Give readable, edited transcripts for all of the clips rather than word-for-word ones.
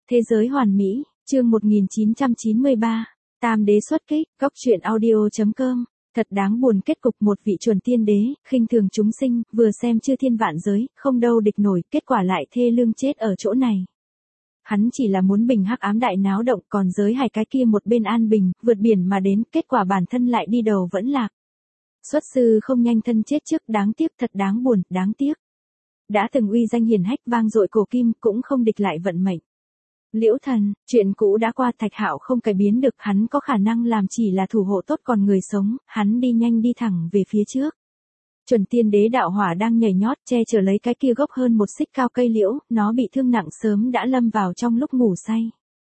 Thế giới hoàn mỹ, chương 1993, Tam đế xuất kích, góc truyện audio.com. Thật đáng buồn kết cục một vị chuẩn tiên đế, khinh thường chúng sinh, vừa xem chư thiên vạn giới, không đâu địch nổi, kết quả lại thê lương chết ở chỗ này. Hắn chỉ là muốn bình hắc ám đại náo động, còn giới hải cái kia một bên an bình, vượt biển mà đến, kết quả bản thân lại đi đầu vẫn lạc. Xuất sư không nhanh thân chết trước, đáng tiếc, thật đáng buồn, đáng tiếc. Đã từng uy danh hiển hách vang dội cổ kim, cũng không địch lại vận mệnh. Liễu Thần, chuyện cũ đã qua, Thạch Hạo không cải biến được, hắn có khả năng làm chỉ là thủ hộ tốt còn người sống, hắn đi nhanh đi thẳng về phía trước. Chuẩn tiên đế đạo hỏa đang nhảy nhót che chở lấy cái kia gốc hơn một xích cao cây liễu, nó bị thương nặng sớm đã lâm vào trong lúc ngủ say.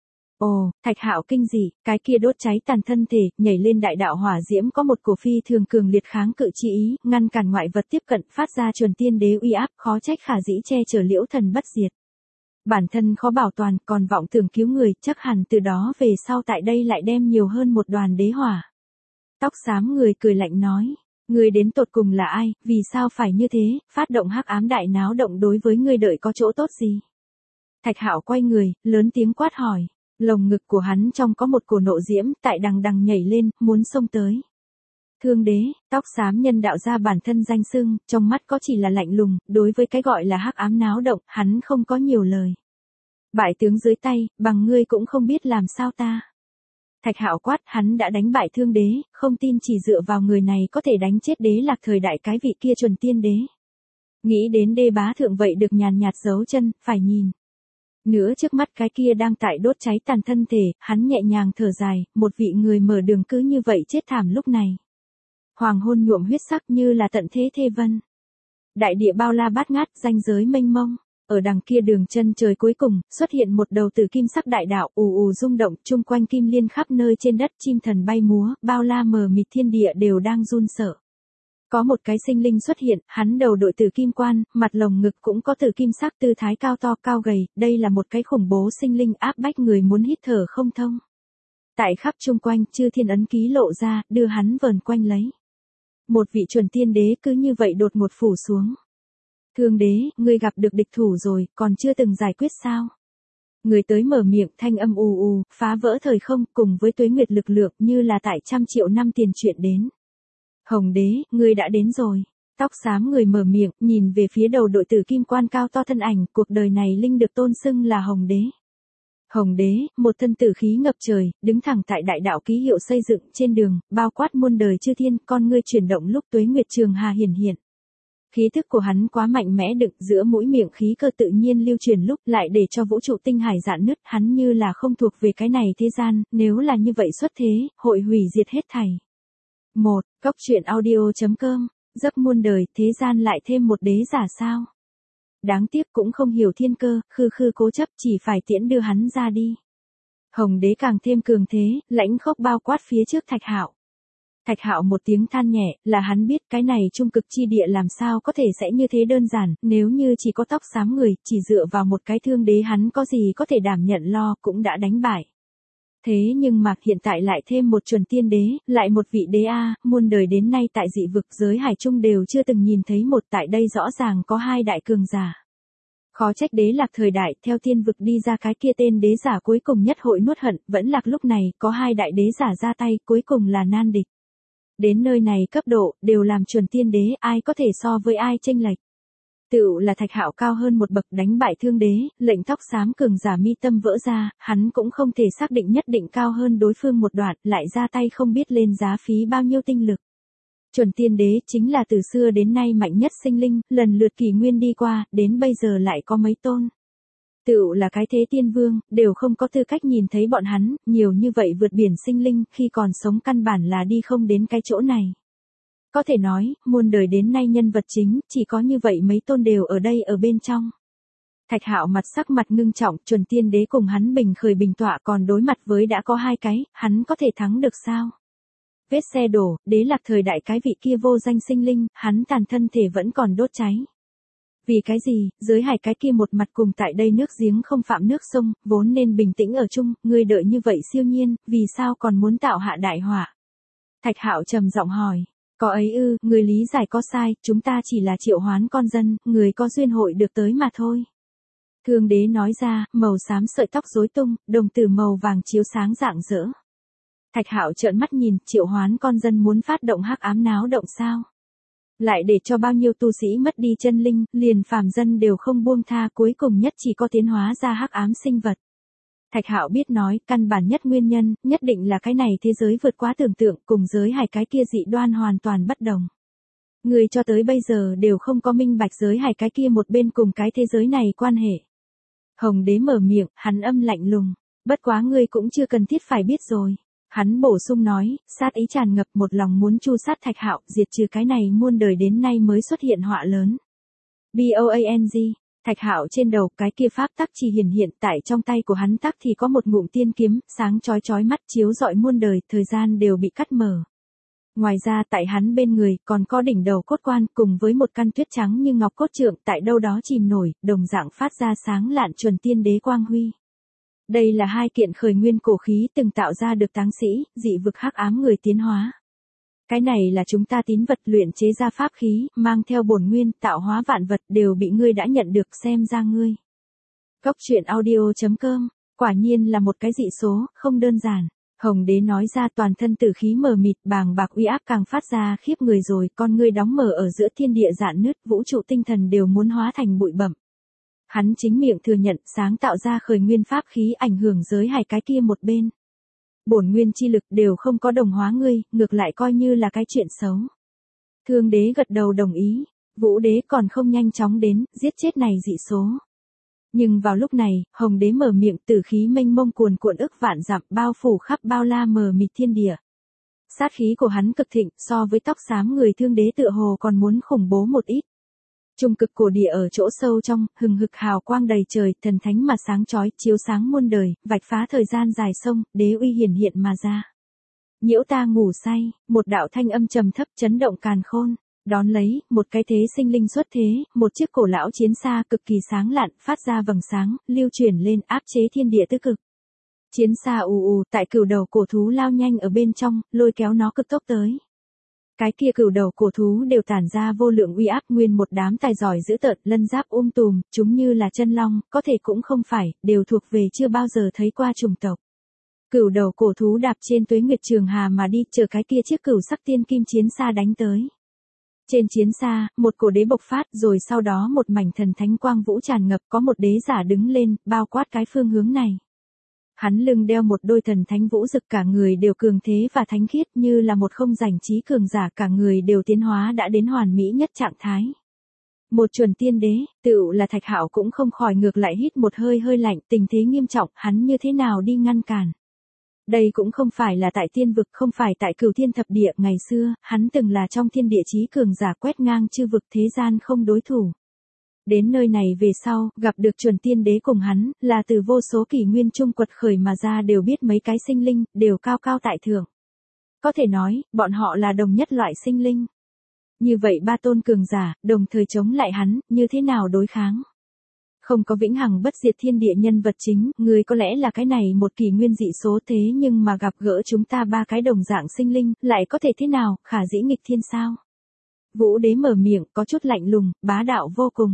Ồ, Thạch Hạo kinh dị, cái kia đốt cháy tàn thân thể, nhảy lên đại đạo hỏa diễm có một cổ phi thường cường liệt kháng cự chi ý, ngăn cản ngoại vật tiếp cận, phát ra chuẩn tiên đế uy áp, khó trách khả dĩ che chở Liễu Thần bất diệt. Bản thân khó bảo toàn, còn vọng tưởng cứu người, chắc hẳn từ đó về sau tại đây lại đem nhiều hơn một đoàn đế hỏa. Tóc xám người cười lạnh nói, người đến tột cùng là ai, vì sao phải như thế, phát động hắc ám đại náo động đối với người đợi có chỗ tốt gì? Thạch Hạo quay người, lớn tiếng quát hỏi, lồng ngực của hắn trong có một cổ nộ diễm, tại đằng đằng nhảy lên, muốn xông tới. Thương đế, tóc xám nhân đạo ra bản thân danh xưng, trong mắt có chỉ là lạnh lùng, đối với cái gọi là hắc ám náo động, hắn không có nhiều lời. Bại tướng dưới tay, bằng ngươi cũng không biết làm sao ta. Thạch Hạo quát, hắn đã đánh bại thương đế, không tin chỉ dựa vào người này có thể đánh chết đế lạc thời đại cái vị kia chuẩn tiên đế. Nghĩ đến đê bá thượng vậy được nhàn nhạt giấu chân, phải nhìn. Nữa trước mắt cái kia đang tại đốt cháy tàn thân thể, hắn nhẹ nhàng thở dài, một vị người mở đường cứ như vậy chết thảm lúc này. Hoàng hôn nhuộm huyết sắc như là tận thế thê vân. Đại địa bao la bát ngát, ranh giới mênh mông. Ở đằng kia đường chân trời cuối cùng, xuất hiện một đầu tử kim sắc đại đạo, ù ù rung động, chung quanh kim liên khắp nơi trên đất, chim thần bay múa, bao la mờ mịt thiên địa đều đang run sợ. Có một cái sinh linh xuất hiện, hắn đầu đội tử kim quan, mặt lồng ngực cũng có tử kim sắc tư thái cao to cao gầy, đây là một cái khủng bố sinh linh áp bách người muốn hít thở không thông. Tại khắp chung quanh, chư thiên ấn ký lộ ra, đưa hắn vờn quanh lấy. Một vị chuẩn tiên đế cứ như vậy đột ngột phủ xuống. Thương đế, ngươi gặp được địch thủ rồi, còn chưa từng giải quyết sao? Người tới mở miệng, thanh âm ù ù, phá vỡ thời không, cùng với tuế nguyệt lực lượng như là tại trăm triệu năm tiền chuyện đến. Hồng đế, ngươi đã đến rồi. Tóc xám người mở miệng, nhìn về phía đầu đội tử kim quan cao to thân ảnh, cuộc đời này linh được tôn xưng là Hồng đế. Hồng đế, một thân tử khí ngập trời, đứng thẳng tại đại đạo ký hiệu xây dựng trên đường, bao quát muôn đời chư thiên, con ngươi chuyển động lúc tuế nguyệt trường hà hiển hiện. Khí thức của hắn quá mạnh mẽ đựng giữa mũi miệng khí cơ tự nhiên lưu truyền lúc lại để cho vũ trụ tinh hải rạn nứt, hắn như là không thuộc về cái này thế gian, nếu là như vậy xuất thế, hội hủy diệt hết thảy. 1. Góc truyện audio.com, giấc muôn đời, thế gian lại thêm một đế giả sao? Đáng tiếc cũng không hiểu thiên cơ, khư khư cố chấp chỉ phải tiễn đưa hắn ra đi. Hồng đế càng thêm cường thế, lãnh khốc bao quát phía trước Thạch Hạo. Thạch Hạo một tiếng than nhẹ, là hắn biết cái này trung cực chi địa làm sao có thể sẽ như thế đơn giản, nếu như chỉ có tóc xám người, chỉ dựa vào một cái thương đế hắn có gì có thể đảm nhận lo, cũng đã đánh bại. Thế nhưng mà hiện tại lại thêm một chuẩn tiên đế, lại một vị đế A, muôn đời đến nay tại dị vực giới hải trung đều chưa từng nhìn thấy một, tại đây rõ ràng có hai đại cường giả. Khó trách đế lạc thời đại, theo tiên vực đi ra cái kia tên đế giả cuối cùng nhất hội nuốt hận, vẫn lạc lúc này, có hai đại đế giả ra tay, cuối cùng là nan địch. Đến nơi này cấp độ, đều làm chuẩn tiên đế, ai có thể so với ai chênh lệch. Tựu là Thạch Hạo cao hơn một bậc đánh bại thương đế, lệnh tóc xám cường giả mi tâm vỡ ra, hắn cũng không thể xác định nhất định cao hơn đối phương một đoạn, lại ra tay không biết lên giá phí bao nhiêu tinh lực. Chuẩn tiên đế chính là từ xưa đến nay mạnh nhất sinh linh, lần lượt kỷ nguyên đi qua, đến bây giờ lại có mấy tôn. Tựu là cái thế tiên vương, đều không có tư cách nhìn thấy bọn hắn, nhiều như vậy vượt biển sinh linh, khi còn sống căn bản là đi không đến cái chỗ này. Có thể nói, muôn đời đến nay nhân vật chính, chỉ có như vậy mấy tôn đều ở đây ở bên trong. Thạch Hạo mặt sắc mặt ngưng trọng, chuẩn tiên đế cùng hắn bình khởi bình tọa còn đối mặt với đã có hai cái, hắn có thể thắng được sao? Vết xe đổ, đế lạc thời đại cái vị kia vô danh sinh linh, hắn tàn thân thể vẫn còn đốt cháy. Vì cái gì, giới hải cái kia một mặt cùng tại đây nước giếng không phạm nước sông, vốn nên bình tĩnh ở chung, ngươi đợi như vậy siêu nhiên, vì sao còn muốn tạo hạ đại họa? Thạch Hạo trầm giọng hỏi, có ấy ư, người lý giải có sai, chúng ta chỉ là triệu hoán con dân, người có duyên hội được tới mà thôi. Thương đế nói ra, màu xám sợi tóc rối tung, đồng tử màu vàng chiếu sáng rạng rỡ. Thạch Hạo trợn mắt nhìn, triệu hoán con dân muốn phát động hắc ám náo động sao? Lại để cho bao nhiêu tu sĩ mất đi chân linh, liền phàm dân đều không buông tha, cuối cùng nhất chỉ có tiến hóa ra hắc ám sinh vật. Thạch Hạo biết nói, căn bản nhất nguyên nhân, nhất định là cái này thế giới vượt quá tưởng tượng, cùng giới hải cái kia dị đoan hoàn toàn bất đồng. Người cho tới bây giờ đều không có minh bạch giới hải cái kia một bên cùng cái thế giới này quan hệ. Hồng đế mở miệng, hắn âm lạnh lùng. Bất quá ngươi cũng chưa cần thiết phải biết rồi. Hắn bổ sung nói, sát ý tràn ngập, một lòng muốn chu sát Thạch Hạo, diệt trừ cái này muôn đời đến nay mới xuất hiện họa lớn. Boang, Thạch Hạo trên đầu, cái kia pháp tắc chỉ hiện tại trong tay của hắn tắc thì có một ngụm tiên kiếm, sáng chói chói mắt chiếu rọi muôn đời, thời gian đều bị cắt mở. Ngoài ra tại hắn bên người còn có đỉnh đầu cốt quan cùng với một căn tuyết trắng như ngọc cốt trượng tại đâu đó chìm nổi, đồng dạng phát ra sáng lạn chuẩn tiên đế quang huy. Đây là hai kiện khởi nguyên cổ khí từng tạo ra được táng sĩ, dị vực hắc ám người tiến hóa. Cái này là chúng ta tín vật luyện chế ra pháp khí, mang theo bổn nguyên, tạo hóa vạn vật đều bị ngươi đã nhận được, xem ra ngươi. Góc truyện audio.com, quả nhiên là một cái dị số, không đơn giản. Hồng đế nói ra, toàn thân tử khí mờ mịt, bàng bạc uy áp càng phát ra khiếp người rồi, con ngươi đóng mở ở giữa thiên địa rạn nứt, vũ trụ tinh thần đều muốn hóa thành bụi bặm. Hắn chính miệng thừa nhận, sáng tạo ra khởi nguyên pháp khí ảnh hưởng giới hải cái kia một bên. Bổn nguyên chi lực đều không có đồng hóa ngươi, ngược lại coi như là cái chuyện xấu. Thương đế gật đầu đồng ý, Vũ đế còn không nhanh chóng đến, giết chết này dị số. Nhưng vào lúc này, Hồng đế mở miệng, tử khí mênh mông cuồn cuộn ức vạn dặm, bao phủ khắp bao la mờ mịt thiên địa. Sát khí của hắn cực thịnh, so với tóc xám người Thương đế tựa hồ còn muốn khủng bố một ít. Trung cực cổ địa ở chỗ sâu trong, hừng hực hào quang đầy trời, thần thánh mà sáng chói, chiếu sáng muôn đời, vạch phá thời gian dài sông, đế uy hiển hiện mà ra. Nhiễu ta ngủ say, một đạo thanh âm trầm thấp chấn động càn khôn. Đón lấy, một cái thế sinh linh xuất thế, một chiếc cổ lão chiến xa cực kỳ sáng lạn, phát ra vầng sáng, lưu chuyển lên, áp chế thiên địa tứ cực. Chiến xa ù ù, tại cửu đầu cổ thú lao nhanh ở bên trong, lôi kéo nó cực tốc tới. Cái kia cửu đầu cổ thú đều tản ra vô lượng uy áp, nguyên một đám tài giỏi dữ tợn, lân giáp tùm, chúng như là chân long, có thể cũng không phải, đều thuộc về chưa bao giờ thấy qua chủng tộc. Cửu đầu cổ thú đạp trên tuế nguyệt trường hà mà đi, chờ cái kia chiếc cửu sắc tiên kim chiến xa đánh tới. Trên chiến xa, một cổ đế bộc phát, rồi sau đó một mảnh thần thánh quang vũ tràn ngập, có một đế giả đứng lên, bao quát cái phương hướng này. Hắn lưng đeo một đôi thần thánh vũ rực, cả người đều cường thế và thánh khiết, như là một không rảnh trí cường giả, cả người đều tiến hóa đã đến hoàn mỹ nhất trạng thái. Một chuẩn tiên đế, tựu là Thạch Hạo cũng không khỏi ngược lại hít một hơi lạnh, tình thế nghiêm trọng, hắn như thế nào đi ngăn cản. Đây cũng không phải là tại tiên vực, không phải tại cửu thiên thập địa, ngày xưa, hắn từng là trong thiên địa chí cường giả quét ngang chư vực, thế gian không đối thủ. Đến nơi này về sau, gặp được chuẩn tiên đế cùng hắn, là từ vô số kỷ nguyên trung quật khởi mà ra, đều biết mấy cái sinh linh, đều cao cao tại thượng. Có thể nói, bọn họ là đồng nhất loại sinh linh. Như vậy ba tôn cường giả, đồng thời chống lại hắn, như thế nào đối kháng? Không có vĩnh hằng bất diệt thiên địa nhân vật chính, người có lẽ là cái này một kỷ nguyên dị số, thế nhưng mà gặp gỡ chúng ta ba cái đồng dạng sinh linh, lại có thể thế nào, khả dĩ nghịch thiên sao? Vũ đế mở miệng, có chút lạnh lùng, bá đạo vô cùng.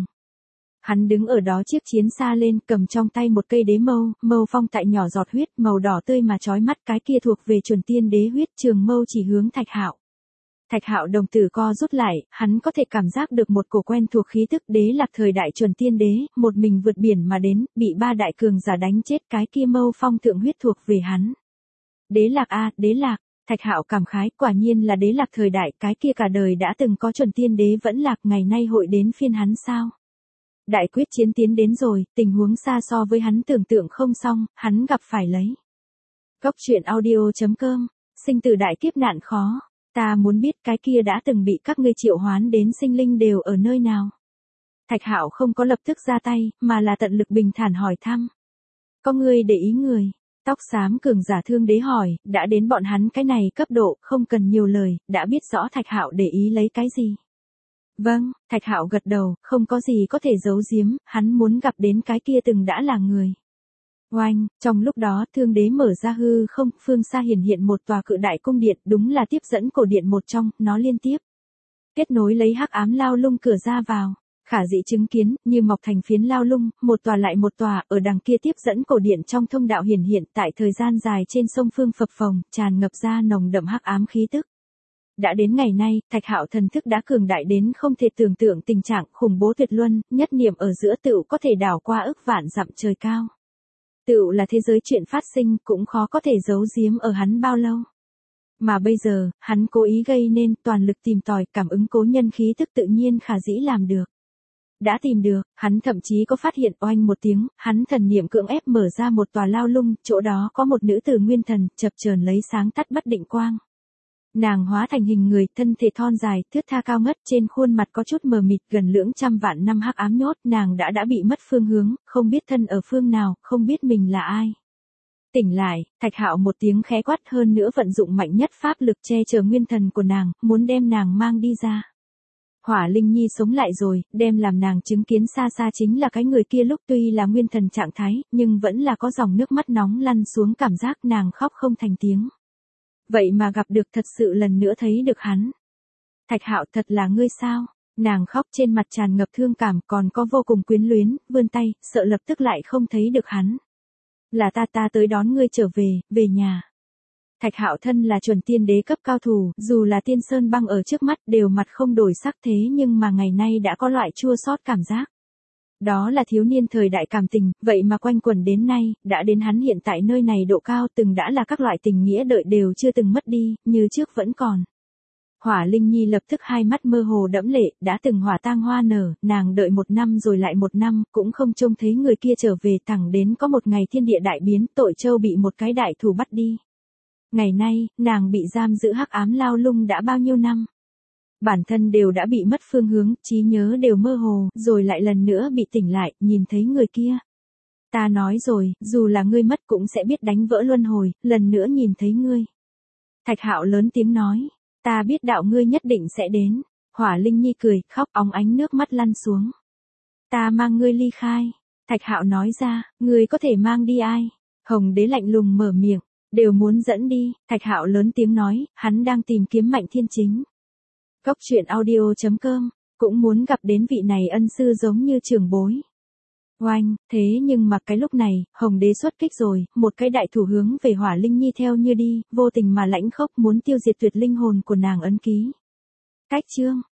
Hắn đứng ở đó chiếc chiến xa lên, cầm trong tay một cây đế mâu, mâu phong tại nhỏ giọt huyết, màu đỏ tươi mà chói mắt, cái kia thuộc về chuẩn tiên đế huyết, trường mâu chỉ hướng Thạch Hạo. Thạch Hạo đồng tử co rút lại, hắn có thể cảm giác được một cổ quen thuộc khí tức, đế lạc thời đại chuẩn tiên đế, một mình vượt biển mà đến, bị ba đại cường giả đánh chết, cái kia mâu phong thượng huyết thuộc về hắn. Đế lạc a, đế lạc, Thạch Hạo cảm khái, quả nhiên là đế lạc thời đại, cái kia cả đời đã từng có chuẩn tiên đế vẫn lạc, ngày nay hội đến phiên hắn sao? Đại quyết chiến tiến đến rồi, tình huống xa so với hắn tưởng tượng không xong, hắn gặp phải lấy. Góc truyện audio.com, sinh tử đại kiếp nạn khó. Ta muốn biết cái kia đã từng bị các ngươi triệu hoán đến sinh linh đều ở nơi nào. Thạch Hạo không có lập tức ra tay, mà là tận lực bình thản hỏi thăm. Có ngươi để ý người? Tóc xám cường giả Thương đế hỏi, đã đến bọn hắn cái này cấp độ, không cần nhiều lời, đã biết rõ Thạch Hạo để ý lấy cái gì. Vâng, Thạch Hạo gật đầu, không có gì có thể giấu giếm, hắn muốn gặp đến cái kia từng đã là người. Oanh, trong lúc đó Thương đế mở ra hư không, phương xa hiện một tòa cự đại cung điện, đúng là tiếp dẫn cổ điện một trong, nó liên tiếp kết nối lấy hắc ám lao lung cửa ra vào. Khả dĩ chứng kiến, như mọc thành phiến lao lung, một tòa lại một tòa, ở đằng kia tiếp dẫn cổ điện trong thông đạo hiển hiện tại thời gian dài trên sông Phương phập phồng, tràn ngập ra nồng đậm hắc ám khí tức. Đã đến ngày nay, Thạch Hạo thần thức đã cường đại đến không thể tưởng tượng tình trạng khủng bố tuyệt luân, nhất niệm ở giữa tựu có thể đảo qua ức vạn dặm trời cao. Tựu là thế giới chuyện phát sinh cũng khó có thể giấu giếm ở hắn bao lâu. Mà bây giờ, hắn cố ý gây nên toàn lực tìm tòi cảm ứng cố nhân khí tức tự nhiên khả dĩ làm được. Đã tìm được, hắn thậm chí có phát hiện oanh một tiếng, hắn thần niệm cưỡng ép mở ra một tòa lao lung, chỗ đó có một nữ tử nguyên thần, chập chờn lấy sáng tắt bất định quang. Nàng hóa thành hình người, thân thể thon dài, thướt tha cao ngất, trên khuôn mặt có chút mờ mịt, gần lưỡng trăm vạn năm hắc ám nhốt, nàng đã bị mất phương hướng, không biết thân ở phương nào, không biết mình là ai. Tỉnh lại, Thạch Hạo một tiếng khẽ quát, hơn nữa vận dụng mạnh nhất pháp lực che chở nguyên thần của nàng, muốn đem nàng mang đi ra. Hỏa Linh Nhi sống lại rồi, đem làm nàng chứng kiến xa xa chính là cái người kia lúc tuy là nguyên thần trạng thái, nhưng vẫn là có dòng nước mắt nóng lăn xuống, cảm giác nàng khóc không thành tiếng. Vậy mà gặp được thật sự lần nữa thấy được hắn. Thạch Hạo, thật là ngươi sao? Nàng khóc trên mặt tràn ngập thương cảm, còn có vô cùng quyến luyến, vươn tay, sợ lập tức lại không thấy được hắn. Là ta tới đón ngươi trở về nhà. Thạch Hạo thân là chuẩn tiên đế cấp cao thủ, dù là tiên sơn băng ở trước mắt đều mặt không đổi sắc, thế nhưng mà ngày nay đã có loại chua xót cảm giác. Đó là thiếu niên thời đại cảm tình, vậy mà quanh quẩn đến nay, đã đến hắn hiện tại nơi này độ cao từng đã là các loại tình nghĩa đợi đều chưa từng mất đi, như trước vẫn còn. Hỏa Linh Nhi lập tức hai mắt mơ hồ đẫm lệ, đã từng hỏa tang hoa nở, nàng đợi 1 năm rồi lại 1 năm, cũng không trông thấy người kia trở về, thẳng đến có một ngày thiên địa đại biến, Tội Châu bị một cái đại thù bắt đi. Ngày nay, nàng bị giam giữ hắc ám lao lung đã bao nhiêu năm. Bản thân đều đã bị mất phương hướng, trí nhớ đều mơ hồ, rồi lại lần nữa bị tỉnh lại, nhìn thấy người kia. Ta nói rồi, dù là ngươi mất cũng sẽ biết đánh vỡ luân hồi, lần nữa nhìn thấy ngươi. Thạch Hạo lớn tiếng nói, ta biết đạo ngươi nhất định sẽ đến. Hỏa Linh Nhi cười, khóc óng ánh nước mắt lăn xuống. Ta mang ngươi ly khai. Thạch Hạo nói ra, ngươi có thể mang đi ai? Hồng Đế lạnh lùng mở miệng, đều muốn dẫn đi. Thạch Hạo lớn tiếng nói, hắn đang tìm kiếm Mạnh Thiên Chính. Góc truyện audio.com, cũng muốn gặp đến vị này ân sư giống như trưởng bối. Oanh, thế nhưng mà cái lúc này, Hồng Đế xuất kích rồi, một cái đại thủ hướng về Hỏa Linh Nhi theo như đi, vô tình mà lãnh khốc muốn tiêu diệt tuyệt linh hồn của nàng ấn ký. Cách chương.